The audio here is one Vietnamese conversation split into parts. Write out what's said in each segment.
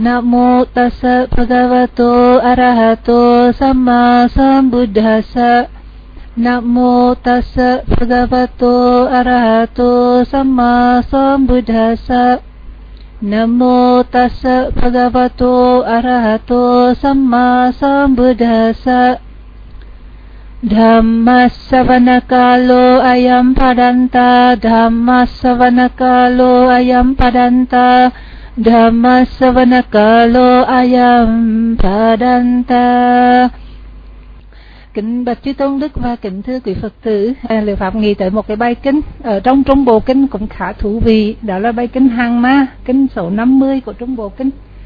Namo tassa bhagavato arahato samma sambuddhassa. Namo tassa bhagavato arahato samma sambuddhassa. Namo tassa bhagavato arahato samma sambuddhassa. Dhammasavanakalo ayam padanta, Dhammasavanakalo ayam padanta, Dhammasavanakalo ayam padanta. Kính bạch chư tôn đức và kính thưa quý Phật tử, Liệu Pháp nghĩ tới một cái bài kinh ở trong Trung Bộ Kinh cũng khá thú vị, đó là bài kinh Hàng Ma, kinh số 50 của Trung Bộ Kinh.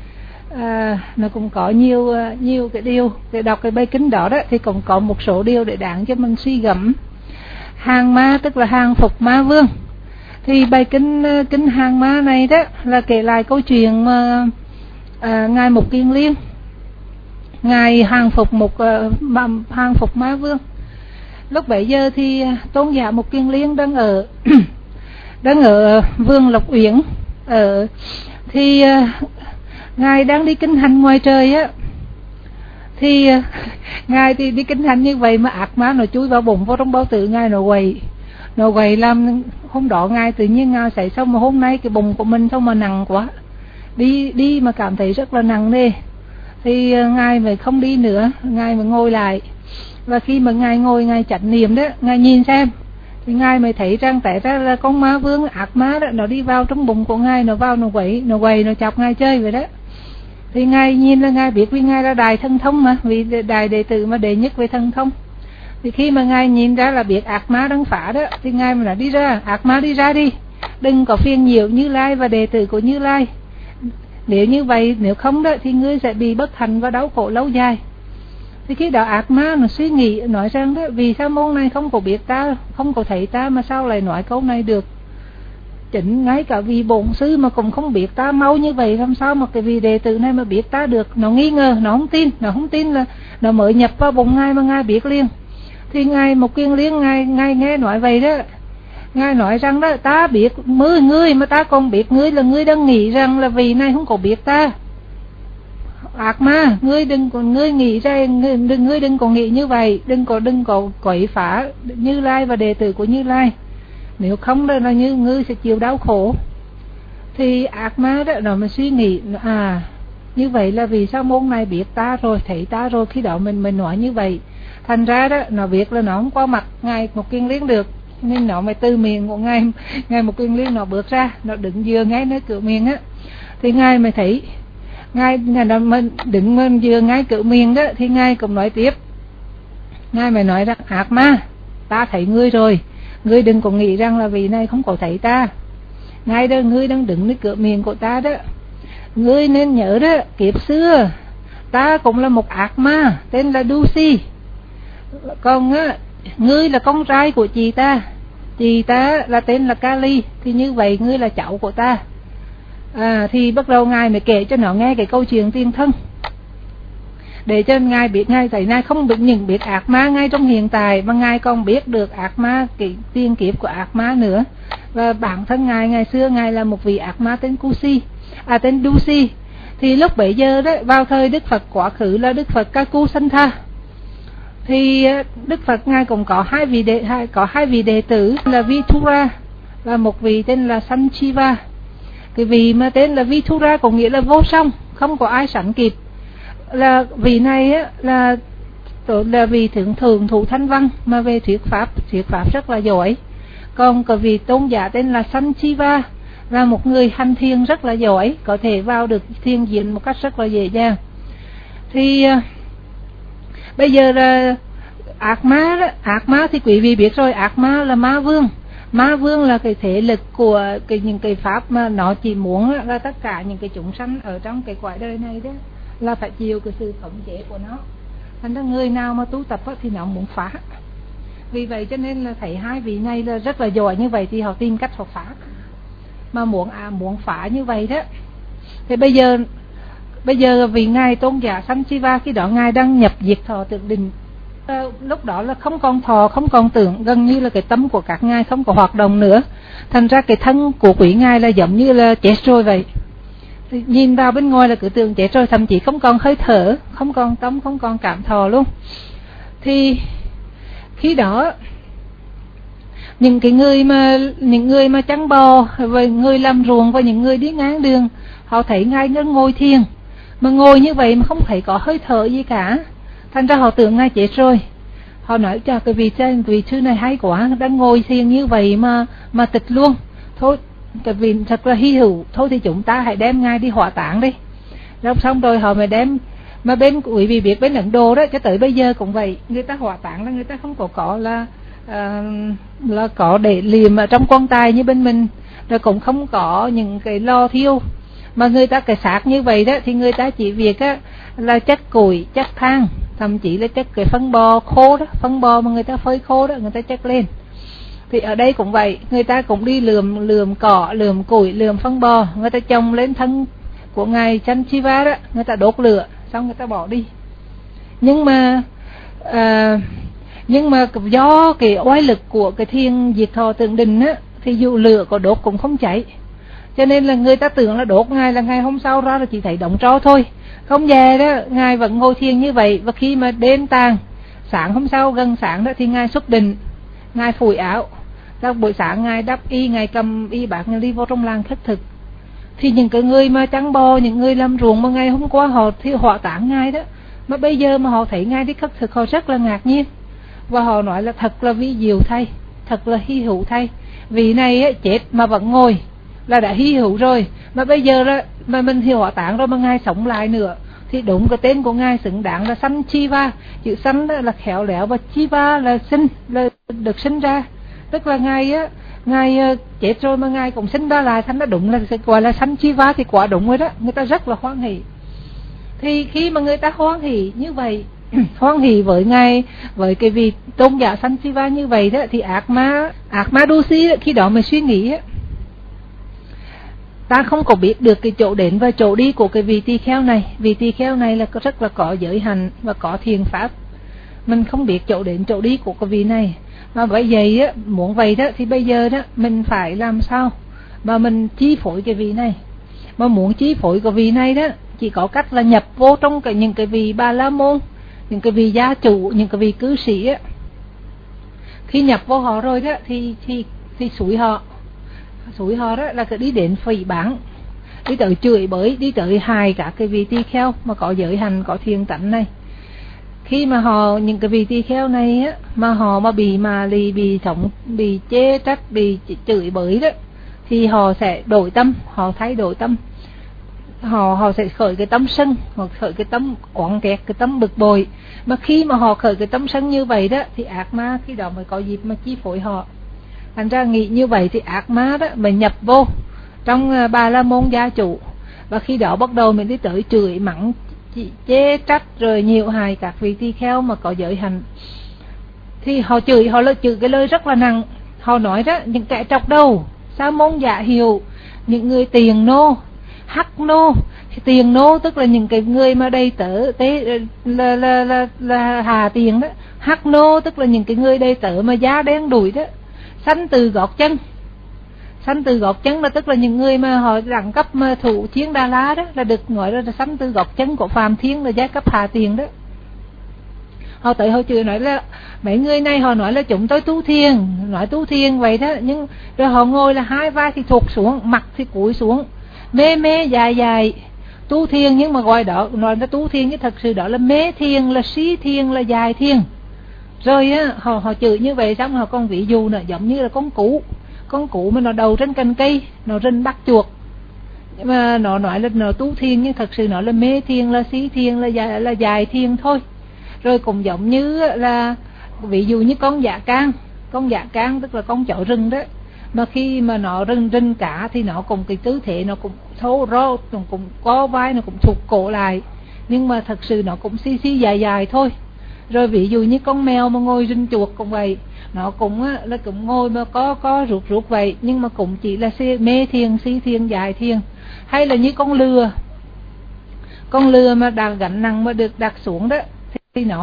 Nó cũng có nhiều cái điều để đọc cái bài kinh đó thì cũng có một số điều để đáng cho mình suy gẫm. Hàng Ma tức là hàng phục ma vương. Thì bài kinh Hàng Ma này đó là kể lại câu chuyện mà ngài Mục Kiền Liên, ngài hàng phục ma vương. Lúc bấy giờ thì tôn giả Mục Kiền Liên đang ở vườn Lộc Uyển, thì ngài đang đi kinh hành ngoài trời á, thì ngài thì đi kinh hành như vậy mà ác ma nó chui vào bụng, vào trong bao tử ngài, nó quậy làm hôm đó ngài tự nhiên ngài xảy xong mà hôm nay cái bụng của mình sao mà nặng quá, đi mà cảm thấy rất là nặng nề. Thì ngài mới không đi nữa, ngài mới ngồi lại, và khi mà ngài ngồi ngài chánh niệm đó, ngài nhìn xem thì ngài mới thấy rằng tại ra là con ma vương ác ma đó nó đi vào trong bụng của ngài, nó vào nó quậy nó chọc ngài chơi vậy đó. Thì ngài nhìn là ngài biết, vì ngài là đại thần thông mà, vì đại đệ tử mà đệ nhất về thần thông. Thì khi mà ngài nhìn ra là biết ác ma đang phá đó, thì ngài mới nói đi ra, ác ma đi ra đi, đừng có phiền nhiễu Như Lai và đệ tử của Như Lai. Nếu như vậy, nếu không đó thì ngươi sẽ bị bất hạnh và đau khổ lâu dài. Thì khi đó ác ma nó suy nghĩ nói rằng đó, vì sao môn này không có biết ta, không có thấy ta mà sao lại nói câu này được. Chính ngay cả vị bổn sư mà cũng không biết ta mau như vậy, làm sao mà cái vị đệ tử này mà biết ta được. Nó nghi ngờ, nó không tin là nó mới nhập vào bụng ngài mà ngài biết liền. Thì ngài Mục Kiền Liên ngài nghe nói vậy đó, ngài nói rằng đó, ta biết 10 người mà ta còn biết ngươi là ngươi đang nghĩ rằng là vị này không có biết ta. Ác ma, ngươi nghĩ ra, ngươi đừng có nghĩ như vậy, đừng có quậy phá Như Lai và đệ tử của Như Lai, nếu không đó là như ngươi sẽ chịu đau khổ. Thì ác ma đó nó mới suy nghĩ, như vậy là vì sao môn này biết ta rồi, thấy ta rồi, khi đó mình nói như vậy. Thành ra đó nó biết là nó không qua mặt ngài Mục Kiền Liên được, nên nó mới từ miệng của ngài Mục Kiền Liên nó bước ra, nó đứng vừa ngay nơi cửa miệng á. Thì ngài mới thấy, ngài đứng bên vừa ngay cửa miệng đó, thì ngài cũng nói tiếp. Ngài mới nói rằng ác ma, ta thấy ngươi rồi, ngươi đừng có nghĩ rằng là vị này không có thấy ta. Ngay đó ngươi đang đứng nơi cửa miệng của ta đó, ngươi nên nhớ đó, kiếp xưa ta cũng là một ác ma tên là Dusi, còn á ngươi là con trai của chị ta là tên là Kali, thì như vậy ngươi là cháu của ta. Thì bắt đầu ngài mới kể cho nó nghe cái câu chuyện tiền thân, để cho ngài biết, ngài thấy ngài không những biết ác ma ngay trong hiện tại, mà ngài còn biết được ác ma, cái tiền kiếp của ác ma nữa. Và bản thân ngài ngày xưa ngài là một vị ác ma tên Dusi. Thì lúc bấy giờ đó, vào thời Đức Phật quá khứ là Đức Phật Kakusantha, thì Đức Phật ngài cũng có hai vị đệ tử là Vithura và một vị tên là Sanchiva. Cái vị mà tên là Vithura có nghĩa là vô song, không có ai sánh kịp. Là vị này á, là vị thượng thủ thanh văn mà về thuyết pháp rất là giỏi. Còn có vị tôn giả tên là Sanchiva là một người hành thiền rất là giỏi, có thể vào được thiền viện một cách rất là dễ dàng. Thì bây giờ là ác ma thì quý vị biết rồi, ác ma là ma vương là cái thế lực của những cái pháp mà nó chỉ muốn là tất cả những cái chúng sanh ở trong cái cõi đời này đó là phải chịu cái sự khống chế của nó. Thành ra người nào mà tu tập thì nó muốn phá. Vì vậy cho nên là thấy hai vị này là rất là giỏi như vậy, thì họ tìm cách họ phá. Mà muốn phá như vậy đó. Thì bây giờ vì ngài tôn giả Sanchiva khi đó ngài đang nhập diệt thọ tượng định. Lúc đó là không còn thọ, không còn tưởng, gần như là cái tâm của các ngài không có hoạt động nữa. Thành ra cái thân của quý ngài là giống như là chết rồi vậy. thì nhìn vào bên ngoài là cứ tưởng chết rồi, thậm chí không còn hơi thở, không còn tâm, không còn cảm thọ luôn. Thì khi đó những người mà chăn bò và người làm ruộng và những người đi ngang đường, họ thấy Ngài đang ngồi thiền, mà ngồi như vậy mà không thấy có hơi thở gì cả, thành ra họ tưởng Ngài chết rồi. Họ nói cho cái vị sư này hay quá, đang ngồi thiền như vậy mà tịch luôn. Thôi cái vị thật là hy hữu, thôi thì chúng ta hãy đem Ngài đi hỏa táng đi. Rồi xong rồi họ mới đem, mà bên quý vị biết bên Ấn Độ đó cho tới bây giờ cũng vậy, người ta hỏa táng là người ta không có là có để liềm ở trong quan tài như bên mình, rồi cũng không có những cái lò thiêu, mà người ta cái xác như vậy đó thì người ta chỉ việc á là chất củi, chất than, thậm chí là chất cái phân bò khô đó, phân bò mà người ta phơi khô đó, người ta chất lên. Thì ở đây cũng vậy, người ta cũng đi lườm cỏ, lườm củi, lườm phân bò, người ta trồng lên thân của ngài Chanh Shiva đó, người ta đốt lửa xong người ta bỏ đi. Nhưng mà do cái oai lực của cái thiên diệt thọ tượng đình á, thì dù lửa có đốt cũng không cháy, cho nên là người ta tưởng là đốt ngài là ngày hôm sau ra là chỉ thấy đống tro thôi. Không về đó, ngài vẫn ngồi thiền như vậy. Và khi mà đêm tàn, sáng hôm sau gần sáng đó thì ngài xuất định, ngài phủi áo. Các buổi sáng ngài đắp y, ngài cầm y bạc ngài đi vô trong làng khất thực. Thì những cái người mà chăn bò, những người làm ruộng mà ngày hôm qua họ thì hỏa táng ngài đó, mà bây giờ mà họ thấy ngài đi khất thực, họ rất là ngạc nhiên. Và họ nói là thật là vi diệu thay, thật là hy hữu thay. Vị này á, chết mà vẫn ngồi là đã hy hữu rồi, mà bây giờ là, mà mình thì hỏa táng rồi mà ngài sống lại nữa, thì đúng cái tên của ngài xứng đáng là Sanh Chiva. Chữ Sanh là khéo léo và Chiva là sinh, là được sinh ra. Tức là ngài chết rồi mà ngài cũng sinh ra lại, thành ra đúng là gọi là Sanh Chiva thì quả đúng rồi đó. Người ta rất là hoan hỷ. Thì khi mà người ta hoan hỷ như vậy, hoan hỷ với ngài, với cái vị tôn giả Sanh Chiva như vậy đó, thì ác ma Dusi khi đó mới suy nghĩ á, ta không có biết được cái chỗ đến và chỗ đi của cái vị tỳ kheo này. Vị tỳ kheo này là rất là có giới hạnh và có thiền pháp, mình không biết chỗ đến chỗ đi của cái vị này. Mà bởi vậy á, muốn vậy đó thì bây giờ đó mình phải làm sao mà mình chi phối cái vị này. Mà muốn chi phối cái vị này đó, chỉ có cách là nhập vô trong những cái vị Bà La Môn, những cái vị gia chủ, những cái vị cư sĩ á. Khi nhập vô họ rồi đó thì xúi họ đó là cứ đi đến phỉ báng, đi tới chửi bới, đi tới hài cả cái vị tỳ kheo mà có giới hành, có thiền tánh này. Khi mà những cái vị tỳ kheo này á, mà họ mà bị sống, bị chê trách, bị chửi bới đó, thì họ sẽ đổi tâm, họ thay đổi tâm, họ sẽ khởi cái tâm sân, hoặc khởi cái tâm oán ghét, cái tâm bực bội. Mà khi mà họ khởi cái tâm sân như vậy đó, thì ác ma khi đó mới có dịp mà chi phối họ. Thành ra nghĩ như vậy thì ác ma đó mới nhập vô trong Bà La Môn gia chủ, và khi đó bắt đầu mình đi tới chửi mắng, chê trách, rồi nhiều hài các vị tỳ kheo mà có giới hạnh. Thì họ chửi cái lời rất là nặng. Họ nói đó, những kẻ trọc đầu, sa môn giả hiệu, những người tiền nô, hắc nô. Tiền nô tức là những cái người mà đầy tớ là hà tiền đó. Hắc nô tức là những cái người đầy tớ mà da đen đủi đó. Sanh từ gót chân. Sanh từ gót chân là tức là những người mà họ đẳng cấp mà thủ chiến Đà La đó, là được gọi là sanh từ gót chân của phàm thiên, là giai cấp hà tiền đó. Họ tới họ chửi nói là mấy người này, họ nói là chúng tôi tu thiền, nói tu thiền vậy đó, nhưng rồi họ ngồi là hai vai thì thụt xuống, mặt thì cúi xuống, mê dài tu thiền, nhưng mà gọi đó nói là tu thiền, chứ thật sự đó là mê thiền, là si thiền, là dài thiền. Rồi á, họ chửi như vậy xong họ còn ví dụ nữa, giống như là con cú mà nó đầu trên cành cây, nó rình bắt chuột, mà nó nói là nó tu thiền, nhưng thật sự nó là mê thiền, là si thiền, là dài thiền thôi. Rồi cũng giống như là ví dụ như con dạ can tức là con chó rừng đó, mà khi mà nó rình cả thì nó cùng cái tư thế, nó cũng thô rô, nó cũng co vai, nó cũng thụt cổ lại, nhưng mà thật sự nó cũng si dài thôi. Rồi ví dụ như con mèo mà ngồi rình chuột cũng vậy, nó cũng là cũng ngồi mà có ruột vậy, nhưng mà cũng chỉ là mê thiền, si thiền, dài thiền. Hay là như con lừa mà đặt gánh nặng mà được đặt xuống đó, thì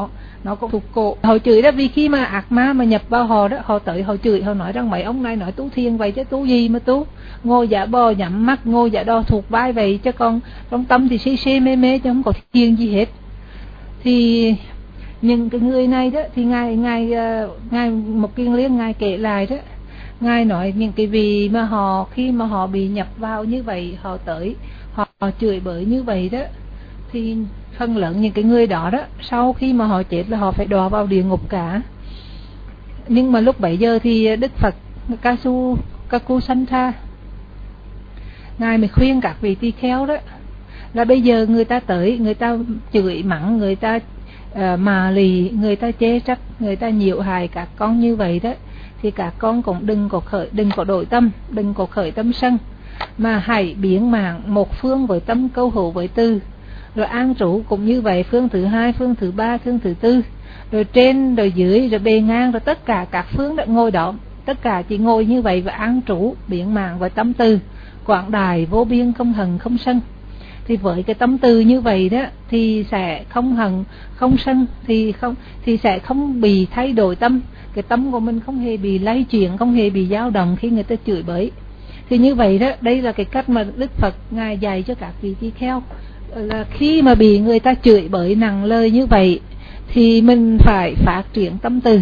nó cũng thuộc cổ. Họ chửi đó vì khi mà ác ma mà nhập vào họ đó, họ tới họ chửi, họ nói rằng mấy ông này nói tu thiền vậy chứ tu gì mà tu, ngồi giả bò nhắm mắt, ngồi giả đo thuộc vai vậy chứ còn trong tâm thì si si mê mê chứ không có thiền gì hết. Thì những cái người này đó thì ngài Một Kiền Liên ngài kể lại đó, ngài nói những cái vị mà họ khi mà họ bị nhập vào như vậy, họ tới họ chửi bới như vậy đó, thì phần lớn những cái người đó đó sau khi mà họ chết là họ phải đọa vào địa ngục cả. Nhưng mà lúc bấy giờ thì Đức Phật Kakusantha ngài mới khuyên các vị tỳ kheo đó là bây giờ người ta tới, người ta chửi mắng, người ta mà lì, người ta chê trách, người ta nhiễu hại các con như vậy đó, thì các con cũng đừng có đổi tâm, đừng có khởi tâm sân, mà hãy biến mạng một phương với tâm câu hữu với từ, rồi an trú cũng như vậy, phương thứ hai, phương thứ ba, phương thứ tư, rồi trên, rồi dưới, rồi bề ngang, rồi tất cả các phương đã ngồi đó, tất cả chỉ ngồi như vậy và an trú biến mạng với tâm từ quảng đại vô biên không hận không sân. Thì với cái tâm từ như vậy đó thì sẽ không hận không sân, thì sẽ không bị thay đổi tâm, cái tâm của mình không hề bị lay chuyển, không hề bị dao động khi người ta chửi bới. Thì như vậy đó, đây là cái cách mà Đức Phật ngài dạy cho các vị tỳ kheo, là khi mà bị người ta chửi bới nặng lời như vậy thì mình phải phát triển tâm từ.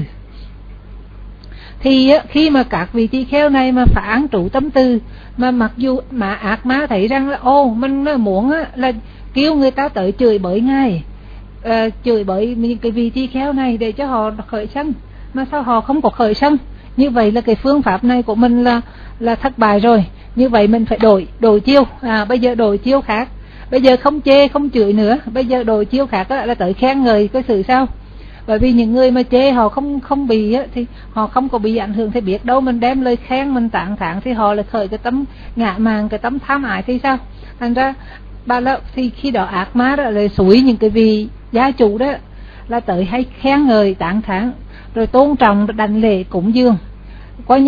Thì khi mà các vị tỳ kheo này mà phản trụ tâm từ, mà mặc dù mà ác ma thấy rằng là mình muốn là kêu người ta tới chửi bới ngài, chửi bới những cái vị tỳ kheo này để cho họ khởi sân, mà sao họ không có khởi sân, như vậy là cái phương pháp này của mình là thất bại rồi. Như vậy mình phải đổi chiêu, bây giờ đổi chiêu khác, bây giờ không chê không chửi nữa, bây giờ đổi chiêu khác là tới khen ngợi cái sự sao. Bởi vì những người mà chê họ không bị thì họ không có bị ảnh hưởng, thì biết đâu mình đem lời khen mình tán thán thì họ lại khởi cái tấm ngạ mạn, cái tấm tham ái thì sao. Thành ra thì khi đó ác ma đó lại xúi những cái vị gia chủ đó là tới hay khen ngợi tán thán, rồi tôn trọng đảnh lễ cúng dường, coi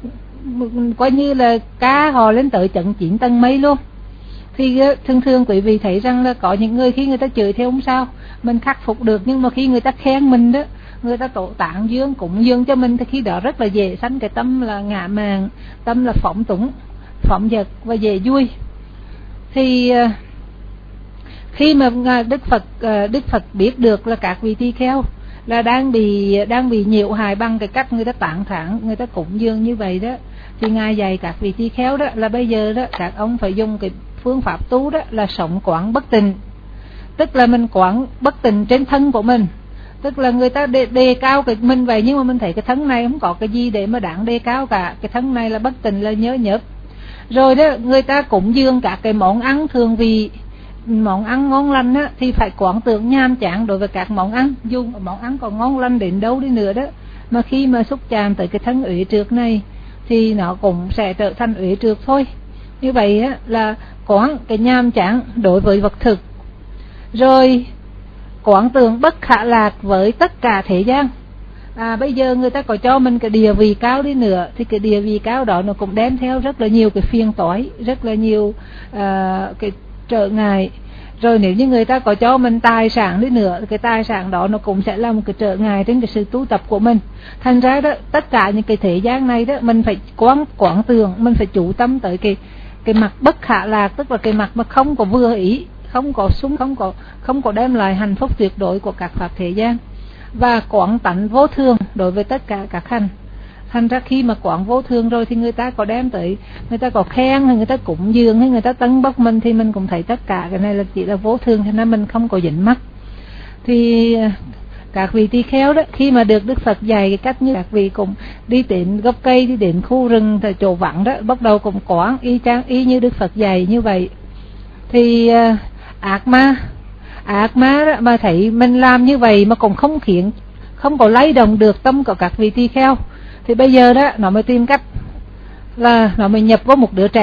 như là ca họ lên tới tận 9 tầng mây luôn. Thì thường quý vị thấy rằng là có những người khi người ta chửi thì không sao, mình khắc phục được, nhưng mà khi người ta khen mình đó, người ta tổ tạng dương cúng dường cho mình, thì khi đó rất là dễ sanh cái tâm là ngạ mạn, tâm là phóng túng, phóng dật và dễ vui. Thì khi mà Đức Phật biết được là các vị tỳ kheo là đang bị nhiễu hại bằng cái cách người ta tán thán, người ta cúng dường như vậy đó, thì ngài dạy các vị tỳ kheo đó là bây giờ đó các ông phải dùng cái phương pháp tu đó là sống quán bất tịnh. Tức là mình quán bất tịnh trên thân của mình, tức là người ta đề cao cái mình vậy, nhưng mà mình thấy cái thân này không có cái gì để mà đáng đề cao cả, cái thân này là bất tịnh, là nhớ nhớp. Rồi đó người ta cúng dường các cái món ăn thường vị, món ăn ngon lành á, thì phải quán tưởng nhàm chán đối với các món ăn, dù món ăn còn ngon lành đến đâu đi nữa đó, mà khi mà xúc chạm tới cái thân uế trượt này thì nó cũng sẽ trở thành uế trượt thôi. Như vậy á, là quán cái nhàm chán đối với vật thực, rồi quán tưởng bất khả lạc với tất cả thế gian. Bây giờ người ta có cho mình cái địa vị cao đi nữa, thì cái địa vị cao đó nó cũng đem theo rất là nhiều cái phiền toái, rất là nhiều cái trở ngại. Rồi nếu như người ta có cho mình tài sản đi nữa, cái tài sản đó nó cũng sẽ là một cái trở ngại trên cái sự tu tập của mình. Thành ra đó, tất cả những cái thế gian này đó, mình phải quán tưởng, mình phải chú tâm tới cái mặt bất khả lạc, tức là cái mặt mà không có vừa ý, không có đem lại hạnh phúc tuyệt đối của các pháp thế gian, và quán tánh vô thường đối với tất cả các hành. Thành ra khi mà quán vô thường rồi thì người ta có đem tới, người ta có khen hay người ta cúng dường hay người ta tấn bốc mình, thì mình cũng thấy tất cả cái này là chỉ là vô thường, thế nên mình không có dính mắc. Thì các vị tỳ kheo đó, khi mà được Đức Phật dạy cái cách như các vị cũng đi đến gốc cây, đi đến khu rừng, tại chỗ vắng đó, bắt đầu cũng quán y như Đức Phật dạy như vậy. Thì ác ma đó, mà thấy mình làm như vậy mà cũng không có lay động được tâm của các vị tỳ kheo, thì bây giờ đó nó mới tìm cách là nó mới nhập vào một đứa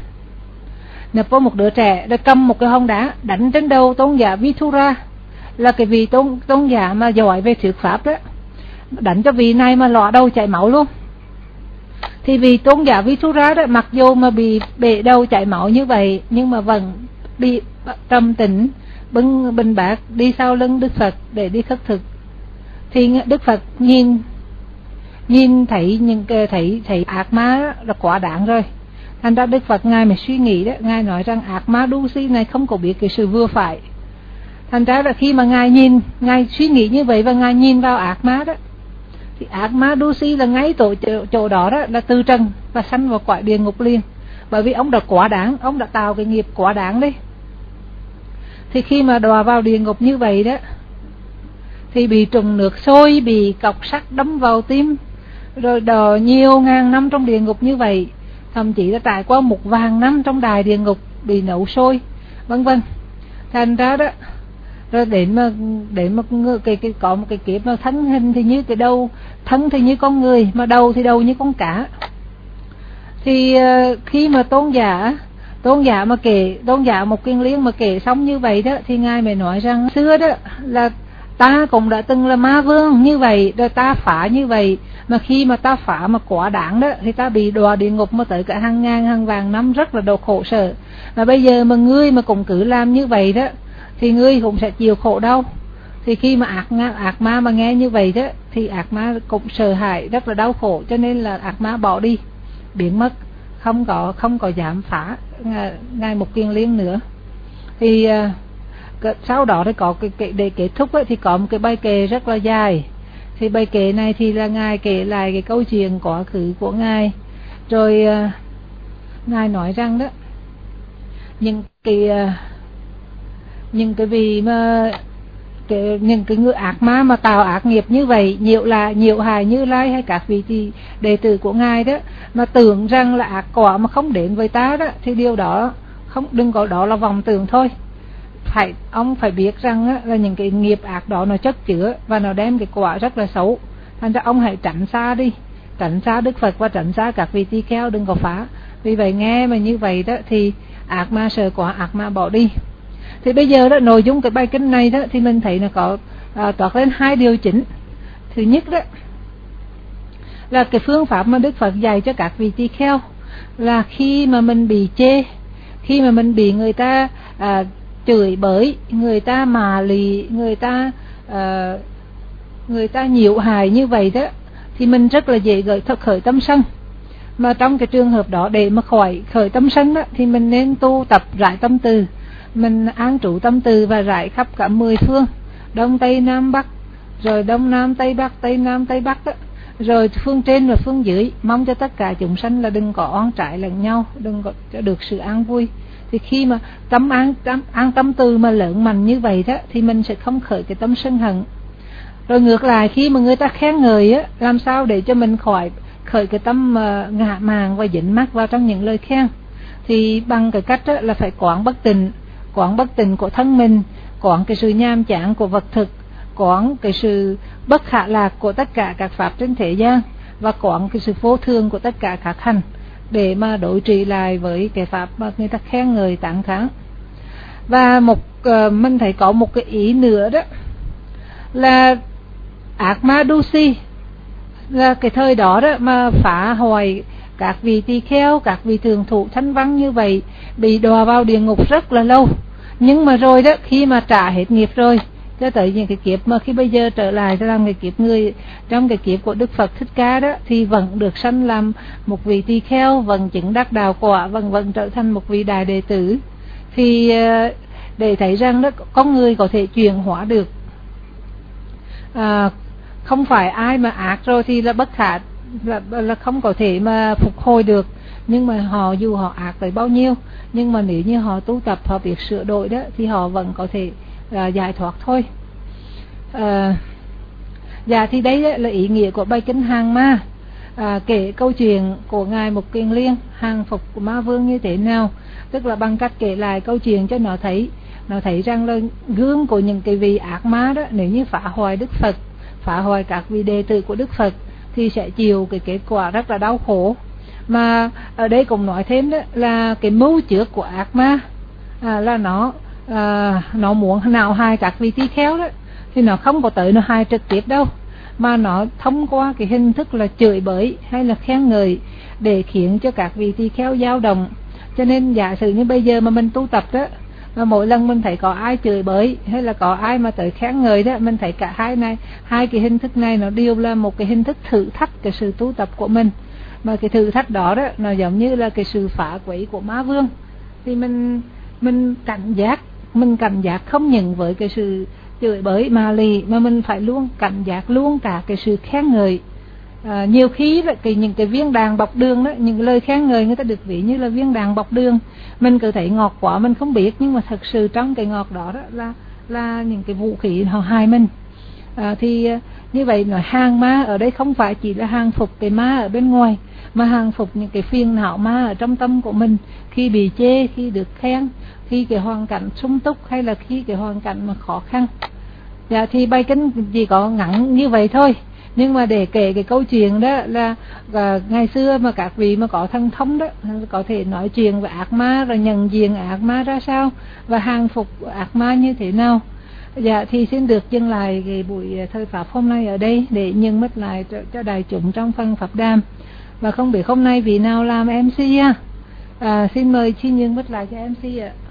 trẻ, rồi cầm một cái hòn đá đánh trên đầu tôn giả Vithura, là cái vị tôn giả mà giỏi về thuyết pháp đó, đánh cho vị này mà lọa đầu chảy máu luôn. Thì vị tôn giả Vithura đó, mặc dù mà bị bể đầu chảy máu như vậy, nhưng mà vẫn bị trầm tĩnh bình bát đi sau lưng Đức Phật để đi khất thực. Thì Đức Phật nhìn thấy những thấy ác ma là quá đáng rồi. Thành ra Đức Phật ngài mới suy nghĩ đó, ngài nói rằng ác ma đu si này không có biết cái sự vừa phải. Thành ra là khi mà ngài suy nghĩ như vậy và ngài nhìn vào ác ma đó, thì ác ma đu si là ngay chỗ đó đó là từ trần và sanh vào cõi địa ngục liền. Bởi vì ông đã quá đáng, ông đã tạo cái nghiệp quá đáng đấy. Thì khi mà đọa vào địa ngục như vậy đó, thì bị trùng nước sôi, bị cọc sắt đâm vào tim, rồi đò nhiều ngàn năm trong địa ngục như vậy, thậm chí đã trải qua 1.000 năm trong đài địa ngục bị nấu sôi, vân vân. Thành ra đó, rồi đến mà có một cái kiếp mà thân hình thì như cái đầu, thân thì như con người, mà đầu thì đầu như con cá. Thì khi mà tôn giả Mục Kiền Liên mà kể xong như vậy đó, thì ngài mới nói rằng xưa đó là ta cũng đã từng là ma vương như vậy, rồi ta phá như vậy, mà khi mà ta phá mà quá đáng đó thì ta bị đọa địa ngục mà tới cả hàng ngàn hàng vàng năm, rất là độ khổ sở. Mà bây giờ mà ngươi mà cũng cứ làm như vậy đó thì ngươi cũng sẽ chịu khổ đau. Thì khi mà ác ma mà nghe như vậy đó thì ác ma cũng sợ hãi, rất là đau khổ, cho nên là ác ma bỏ đi, biến mất, không có dám phá ngài Mục Kiền Liên nữa. Thì sau đó thì có cái để kết thúc ấy, thì có một cái bài kệ rất là dài. Thì bài kệ này thì là ngài kể lại cái câu chuyện quá khứ của ngài, rồi ngài nói rằng đó, những cái vì mà những cái người ác ma mà tạo ác nghiệp như vậy, Nhiệu Hài, Như Lai hay các vị đệ tử của ngài đó mà tưởng rằng là ác quả mà không đến với ta đó, thì điều đó đừng có, đó là vọng tưởng thôi. Ông phải biết rằng á, là những cái nghiệp ác đó nó chất chứa và nó đem cái quả rất là xấu. Thành ra ông hãy tránh xa đi, tránh xa Đức Phật và tránh xa các vị tỳ kheo, đừng có phá. Vì vậy nghe mà như vậy đó thì ác ma sợ quả, ác ma bỏ đi. Thì bây giờ đó, nội dung cái bài kinh này đó thì mình thấy nó có toát lên 2 điều chính. Thứ nhất đó là cái phương pháp mà Đức Phật dạy cho các vị tỳ kheo là khi mà mình bị chê, khi mà mình bị người ta chửi bới, người ta mà lì, người ta nhiễu hại như vậy đó, thì mình rất là dễ khởi tâm sân. Mà trong cái trường hợp đó, để mà khỏi khởi tâm sân đó, thì mình nên tu tập rải tâm từ, mình an trụ tâm từ và rải khắp cả 10 phương, đông tây nam bắc, rồi đông nam tây bắc, tây nam tây bắc đó, rồi phương trên và phương dưới, mong cho tất cả chúng sanh là đừng có oán trái lẫn nhau, đừng có cho được sự an vui. Thì khi mà tâm từ mà lớn mạnh như vậy đó, thì mình sẽ không khởi cái tâm sân hận. Rồi ngược lại, khi mà người ta khen ngợi á, làm sao để cho mình khỏi khởi cái tâm ngạ màng và dính mắc vào trong những lời khen. Thì bằng cái cách đó là phải quán bất tịnh của thân mình, quán cái sự nhàm chán của vật thực, quán cái sự bất khả lạc của tất cả các pháp trên thế gian, và quán cái sự vô thường của tất cả các hành, để mà đối trị lại với cái pháp mà người ta khen ngợi tán thán. Và mình thấy có một cái ý nữa đó là ác ma đu si là cái thời đó đó mà phá hoại các vị tỳ kheo, các vị thường thụ thanh văn như vậy, bị đọa vào địa ngục rất là lâu. Nhưng mà rồi đó, khi mà trả hết nghiệp rồi, cho tới những cái kiếp mà khi bây giờ trở lại làm cái kiếp người, trong cái kiếp của Đức Phật Thích Ca đó, thì vẫn được sanh làm một vị tỳ kheo, vẫn chứng đắc đạo quả, vẫn trở thành một vị đại đệ tử. Thì để thấy rằng đó, con người có thể chuyển hóa được. Không phải ai mà ác rồi thì là bất khả, là không có thể mà phục hồi được. Nhưng mà dù họ ác tới bao nhiêu, nhưng mà nếu như họ tu tập, họ biết sửa đổi đó, thì họ vẫn có thể giải thoát thôi. Dạ, thì đấy là ý nghĩa của bài kinh Hàng Ma, kể câu chuyện của ngài Mục Kiền Liên hàng phục của ma vương như thế nào. Tức là bằng cách kể lại câu chuyện cho nó thấy rằng là gương của những cái vị ác ma đó, nếu như phá hoại Đức Phật, phá hoại các vị đệ tử của Đức Phật, thì sẽ chịu cái kết quả rất là đau khổ. Mà ở đây cũng nói thêm đó là cái mưu trước của ác ma là nó muốn nào hại các vị tỳ kheo đó, thì nó không có tới nó hại trực tiếp đâu, mà nó thông qua cái hình thức là chửi bới hay là khen ngợi để khiến cho các vị tỳ kheo dao động. Cho nên giả sử như bây giờ mà mình tu tập đó, Mà mỗi lần mình thấy có ai chửi bới hay là có ai mà tới khen ngợi đó, mình thấy cả hai cái hình thức này nó đều là một cái hình thức thử thách cái sự tu tập của mình. Mà cái thử thách đó đó nó giống như là cái sự phá quấy của ma vương. Thì mình cảnh giác không những với cái sự chửi bới mà lì, mà mình phải luôn cảnh giác luôn cả cái sự khen ngợi. Nhiều khi là những cái viên đàn bọc đường đó, những cái lời khen ngợi người ta được ví như là viên đàn bọc đường, mình cứ thấy ngọt quá mình không biết, nhưng mà thật sự trong cái ngọt đó là những cái vũ khí họ hại mình. Thì như vậy nói hàng ma ở đây không phải chỉ là hàng phục cái ma ở bên ngoài, mà hàng phục những cái phiền não ma ở trong tâm của mình, khi bị chê, khi được khen, khi cái hoàn cảnh sung túc hay là khi cái hoàn cảnh mà khó khăn. Dạ thì bài kinh chỉ có ngắn như vậy thôi, nhưng mà để kể cái câu chuyện đó là ngày xưa mà các vị mà có thần thông đó có thể nói chuyện với ác ma, rồi nhận diện ác ma ra sao và hàng phục ác ma như thế nào. Dạ thì xin được dừng lại cái buổi thời pháp hôm nay ở đây để nhân mất lại cho đại chúng trong phần pháp đàm. Và không biết hôm nay vị nào làm MC xin mời xin nhân mất lại cho MC ạ.